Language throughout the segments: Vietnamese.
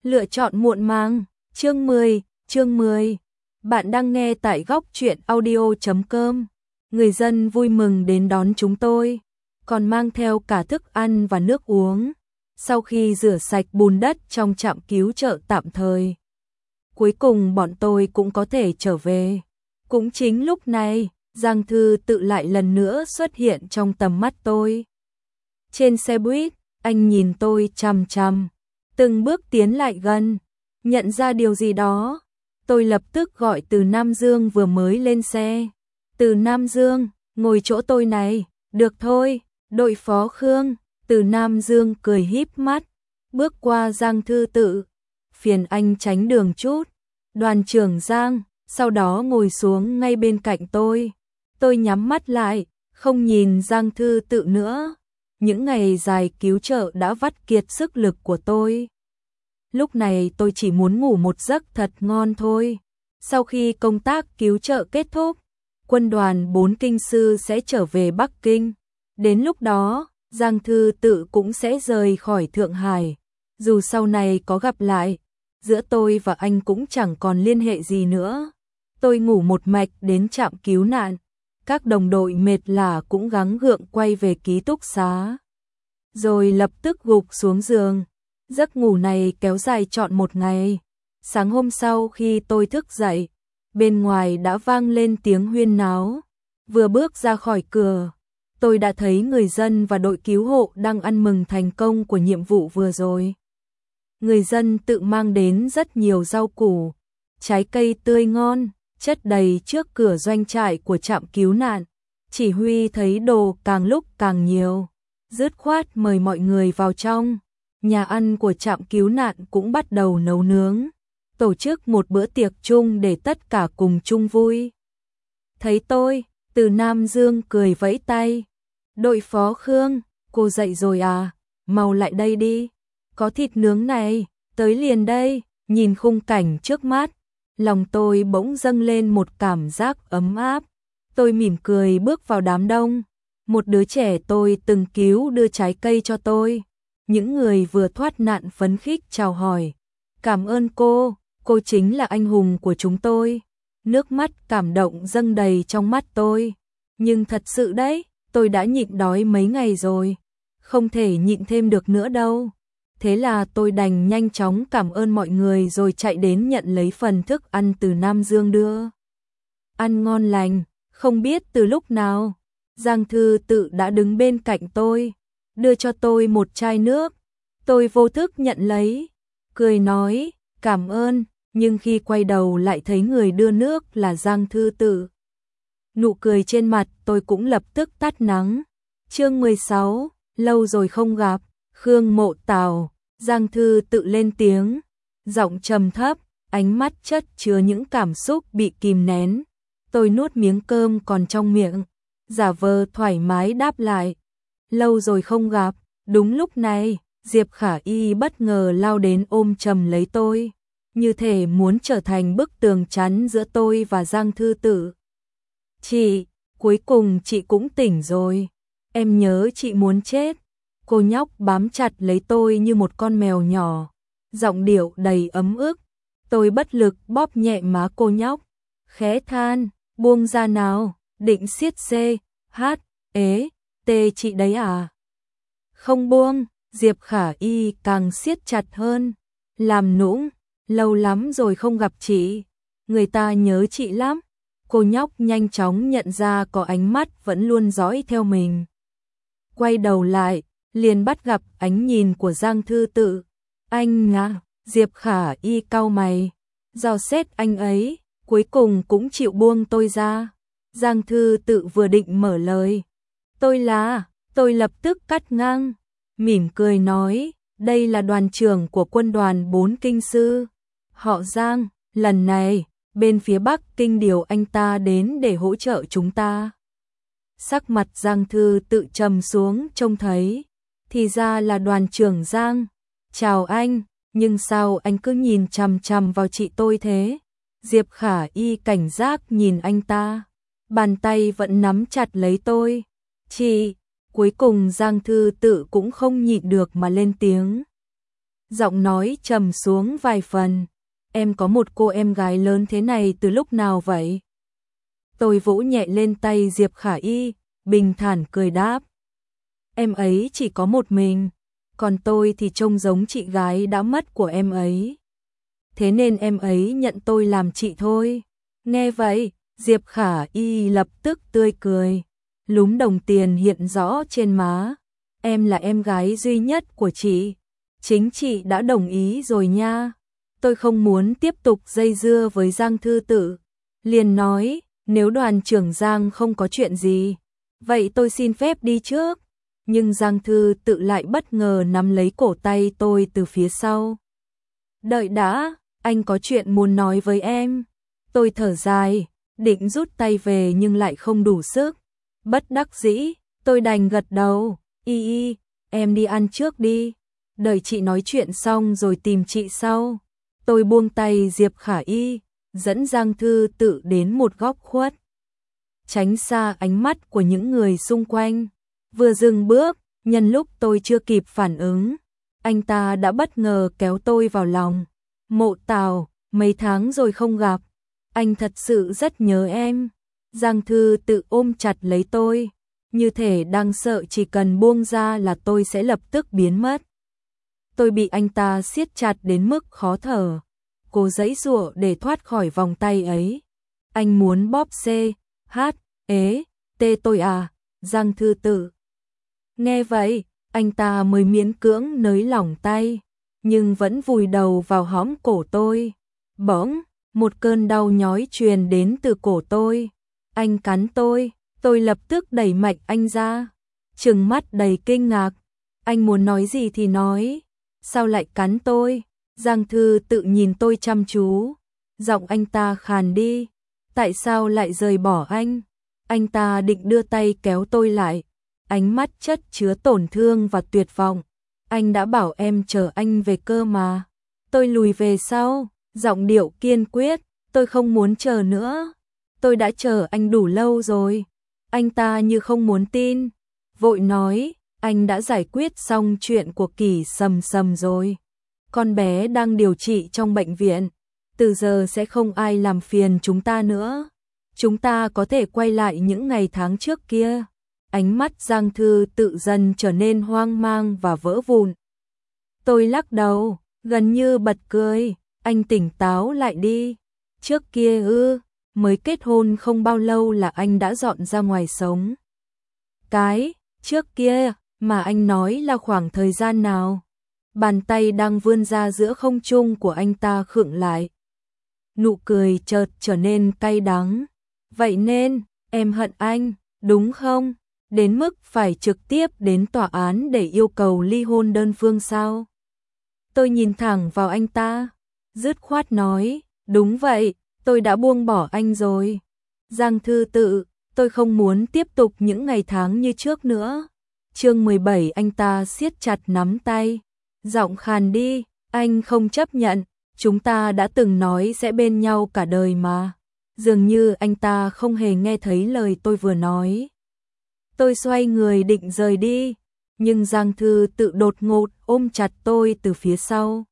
Lựa chọn muộn màng, chương 10. Bạn đang nghe tại góc truyện audio.com. Người dân vui mừng đến đón chúng tôi, còn mang theo cả thức ăn và nước uống. Sau khi rửa sạch bùn đất trong trạm cứu trợ tạm thời, cuối cùng bọn tôi cũng có thể trở về. Cũng chính lúc này, Giang Thư Tự lại lần nữa xuất hiện trong tầm mắt tôi. Trên xe buýt, anh nhìn tôi chằm chằm, từng bước tiến lại gần, nhận ra điều gì đó. Tôi lập tức gọi Từ Nam Dương vừa mới lên xe. Từ Nam Dương, ngồi chỗ tôi này, được thôi, đội phó Khương. Từ Nam Dương cười híp mắt, bước qua Giang Thư Tự. Phiền anh tránh đường chút. Đoàn trưởng Giang, sau đó ngồi xuống ngay bên cạnh tôi. Tôi nhắm mắt lại, không nhìn Giang Thư Tự nữa. Những ngày dài cứu trợ đã vắt kiệt sức lực của tôi. Lúc này tôi chỉ muốn ngủ một giấc thật ngon thôi. Sau khi công tác cứu trợ kết thúc, quân đoàn 4 kinh sư sẽ trở về Bắc Kinh. Đến lúc đó, Giang Thư Tự cũng sẽ rời khỏi Thượng Hải. Dù sau này có gặp lại, giữa tôi và anh cũng chẳng còn liên hệ gì nữa. Tôi ngủ một mạch đến trạm cứu nạn. Các đồng đội mệt lả cũng gắng gượng quay về ký túc xá, rồi lập tức gục xuống giường. Giấc ngủ này kéo dài trọn một ngày. Sáng hôm sau khi tôi thức dậy, bên ngoài đã vang lên tiếng huyên náo. Vừa bước ra khỏi cửa, tôi đã thấy người dân và đội cứu hộ đang ăn mừng thành công của nhiệm vụ vừa rồi. Người dân tự mang đến rất nhiều rau củ, trái cây tươi ngon, chất đầy trước cửa doanh trại của trạm cứu nạn. Chỉ huy thấy đồ càng lúc càng nhiều, dứt khoát mời mọi người vào trong. Nhà ăn của trạm cứu nạn cũng bắt đầu nấu nướng, tổ chức một bữa tiệc chung để tất cả cùng chung vui. Thấy tôi, Từ Nam Dương cười vẫy tay. Đội phó Khương, cô dậy rồi à? Mau lại đây đi. Có thịt nướng này, tới liền đây. Nhìn khung cảnh trước mắt, lòng tôi bỗng dâng lên một cảm giác ấm áp. Tôi mỉm cười bước vào đám đông. Một đứa trẻ tôi từng cứu đưa trái cây cho tôi. Những người vừa thoát nạn phấn khích chào hỏi. Cảm ơn cô chính là anh hùng của chúng tôi. Nước mắt cảm động dâng đầy trong mắt tôi. Nhưng thật sự đấy, tôi đã nhịn đói mấy ngày rồi. Không thể nhịn thêm được nữa đâu. Thế là tôi đành nhanh chóng cảm ơn mọi người rồi chạy đến nhận lấy phần thức ăn Từ Nam Dương đưa. Ăn ngon lành, không biết từ lúc nào, Giang Thư Tự đã đứng bên cạnh tôi, đưa cho tôi một chai nước. Tôi vô thức nhận lấy, cười nói, cảm ơn, nhưng khi quay đầu lại thấy người đưa nước là Giang Thư Tự. Nụ cười trên mặt tôi cũng lập tức tắt nắng. Chương 16, lâu rồi không gặp, Khương Mộ Tào. Giang Thư Tự lên tiếng, giọng trầm thấp, ánh mắt chất chứa những cảm xúc bị kìm nén. Tôi nuốt miếng cơm còn trong miệng, giả vờ thoải mái đáp lại. Lâu rồi không gặp. Đúng lúc này, Diệp Khả Y bất ngờ lao đến ôm chầm lấy tôi, như thể muốn trở thành bức tường chắn giữa tôi và Giang Thư Tự. Chị, cuối cùng chị cũng tỉnh rồi. Em nhớ chị muốn chết. Cô nhóc bám chặt lấy tôi như một con mèo nhỏ, giọng điệu đầy ấm ức. Tôi bất lực bóp nhẹ má cô nhóc, khẽ than, buông ra nào, định siết C, H, ế, T chị đấy à? Không buông. Diệp Khả Y càng siết chặt hơn, làm nũng, lâu lắm rồi không gặp chị, người ta nhớ chị lắm. Cô nhóc nhanh chóng nhận ra có ánh mắt vẫn luôn dõi theo mình. Quay đầu lại, liền bắt gặp ánh nhìn của Giang Thư Tự. Anh à? Diệp Khả Y cau mày, dò xét anh ấy, cuối cùng cũng chịu buông tôi ra. Giang Thư Tự vừa định mở lời, tôi lập tức cắt ngang, mỉm cười nói, đây là đoàn trưởng của quân đoàn 4 kinh sư, họ Giang, lần này, bên phía Bắc Kinh điều anh ta đến để hỗ trợ chúng ta. Sắc mặt Giang Thư Tự trầm xuống trông thấy, thì ra là đoàn trưởng Giang. Chào anh, nhưng sao anh cứ nhìn chằm chằm vào chị tôi thế? Diệp Khả Y cảnh giác nhìn anh ta, bàn tay vẫn nắm chặt lấy tôi. Chị, cuối cùng Giang Thư Tự cũng không nhịn được mà lên tiếng. giọng nói trầm xuống vài phần. Em có một cô em gái lớn thế này từ lúc nào vậy? Tôi vỗ nhẹ lên tay Diệp Khả Y, bình thản cười đáp. Em ấy chỉ có một mình, còn tôi thì trông giống chị gái đã mất của em ấy. Thế nên em ấy nhận tôi làm chị thôi. Nghe vậy, Diệp Khả Y lập tức tươi cười, lúm đồng tiền hiện rõ trên má. Em là em gái duy nhất của chị. Chính chị đã đồng ý rồi nha. Tôi không muốn tiếp tục dây dưa với Giang Thư Tự. Liền nói, nếu đoàn trưởng Giang không có chuyện gì, vậy tôi xin phép đi trước. Nhưng Giang Thư Tự lại bất ngờ nắm lấy cổ tay tôi từ phía sau. Đợi đã, anh có chuyện muốn nói với em. Tôi thở dài, định rút tay về nhưng lại không đủ sức. Bất đắc dĩ, tôi đành gật đầu. Y, em đi ăn trước đi. Đợi chị nói chuyện xong rồi tìm chị sau. Tôi buông tay Diệp Khả Y, dẫn Giang Thư Tự đến một góc khuất. Tránh xa ánh mắt của những người xung quanh. Vừa dừng bước, nhân lúc tôi chưa kịp phản ứng, anh ta đã bất ngờ kéo tôi vào lòng. Mộ Tào, mấy tháng rồi không gặp, anh thật sự rất nhớ em. Giang Thư Tự ôm chặt lấy tôi, như thể đang sợ chỉ cần buông ra là tôi sẽ lập tức biến mất. Tôi bị anh ta siết chặt đến mức khó thở, cố giãy giụa để thoát khỏi vòng tay ấy. Anh muốn bóp C, H, ế, T tôi à? Giang Thư Tự. Nghe vậy, anh ta mới miễn cưỡng nới lỏng tay, nhưng vẫn vùi đầu vào hõm cổ tôi. Bỗng, một cơn đau nhói truyền đến từ cổ tôi. Anh cắn tôi lập tức đẩy mạnh anh ra, trừng mắt đầy kinh ngạc. Anh muốn nói gì thì nói, sao lại cắn tôi? Giang Thư Tự nhìn tôi chăm chú, giọng anh ta khàn đi. Tại sao lại rời bỏ anh? Anh ta định đưa tay kéo tôi lại, ánh mắt chất chứa tổn thương và tuyệt vọng. Anh đã bảo em chờ anh về cơ mà. Tôi lùi về sau, giọng điệu kiên quyết, tôi không muốn chờ nữa. Tôi đã chờ anh đủ lâu rồi. Anh ta như không muốn tin, vội nói, anh đã giải quyết xong chuyện của Kỳ Sầm Sầm rồi. Con bé đang điều trị trong bệnh viện, từ giờ sẽ không ai làm phiền chúng ta nữa. Chúng ta có thể quay lại những ngày tháng trước kia. Ánh mắt Giang Thư Tự dần trở nên hoang mang và vỡ vụn. Tôi lắc đầu, gần như bật cười, anh tỉnh táo lại đi. Trước kia mới kết hôn không bao lâu là anh đã dọn ra ngoài sống. Cái trước kia mà anh nói là khoảng thời gian nào? Bàn tay đang vươn ra giữa không trung của anh ta khựng lại. Nụ cười chợt trở nên cay đắng. Vậy nên, em hận anh, đúng không? Đến mức phải trực tiếp đến tòa án để yêu cầu ly hôn đơn phương sao? Tôi nhìn thẳng vào anh ta, dứt khoát nói, đúng vậy, tôi đã buông bỏ anh rồi. Giang Thư Tự, tôi không muốn tiếp tục những ngày tháng như trước nữa. Chương 17 anh ta siết chặt nắm tay, giọng khàn đi, anh không chấp nhận, chúng ta đã từng nói sẽ bên nhau cả đời mà. Dường như anh ta không hề nghe thấy lời tôi vừa nói. Tôi xoay người định rời đi, nhưng Giang Thư Tự đột ngột ôm chặt tôi từ phía sau.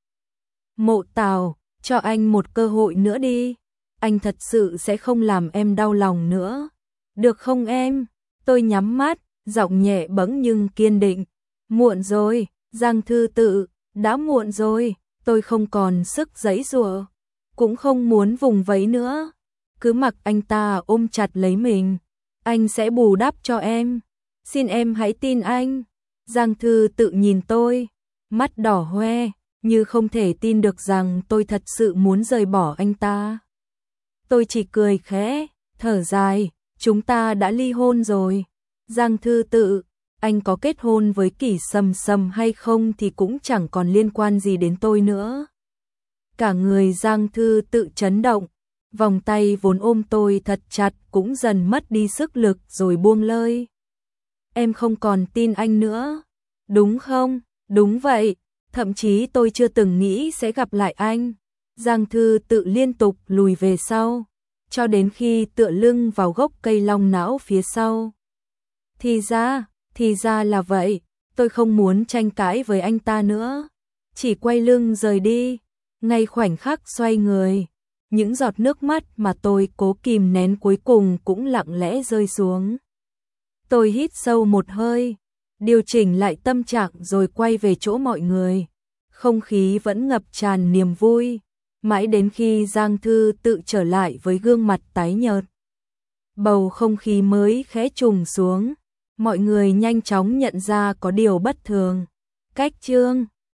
Mộ Tào, cho anh một cơ hội nữa đi, anh thật sự sẽ không làm em đau lòng nữa. Được không em? Tôi nhắm mắt, giọng nhẹ bẫng nhưng kiên định. Muộn rồi, Giang Thư Tự, đã muộn rồi, tôi không còn sức giãy giụa, cũng không muốn vùng vẫy nữa. Cứ mặc anh ta ôm chặt lấy mình, anh sẽ bù đắp cho em. Xin em hãy tin anh. Giang Thư Tự nhìn tôi, mắt đỏ hoe, như không thể tin được rằng tôi thật sự muốn rời bỏ anh ta. Tôi chỉ cười khẽ, thở dài, chúng ta đã ly hôn rồi. Giang Thư Tự, anh có kết hôn với Kỳ Sầm Sầm hay không thì cũng chẳng còn liên quan gì đến tôi nữa. Cả người Giang Thư Tự chấn động, vòng tay vốn ôm tôi thật chặt cũng dần mất đi sức lực rồi buông lơi. Em không còn tin anh nữa, đúng không? Đúng vậy, thậm chí tôi chưa từng nghĩ sẽ gặp lại anh. Giang Thư Tự liên tục lùi về sau, cho đến khi tựa lưng vào gốc cây long não phía sau. Thì ra là vậy, tôi không muốn tranh cãi với anh ta nữa. chỉ quay lưng rời đi. Ngay khoảnh khắc xoay người, những giọt nước mắt mà tôi cố kìm nén cuối cùng cũng lặng lẽ rơi xuống. Tôi hít sâu một hơi, điều chỉnh lại tâm trạng rồi quay về chỗ mọi người. Không khí vẫn ngập tràn niềm vui, mãi đến khi Giang Thư tự trở lại với gương mặt tái nhợt. Bầu không khí mới khẽ trùng xuống, mọi người nhanh chóng nhận ra có điều bất thường. Cách Trương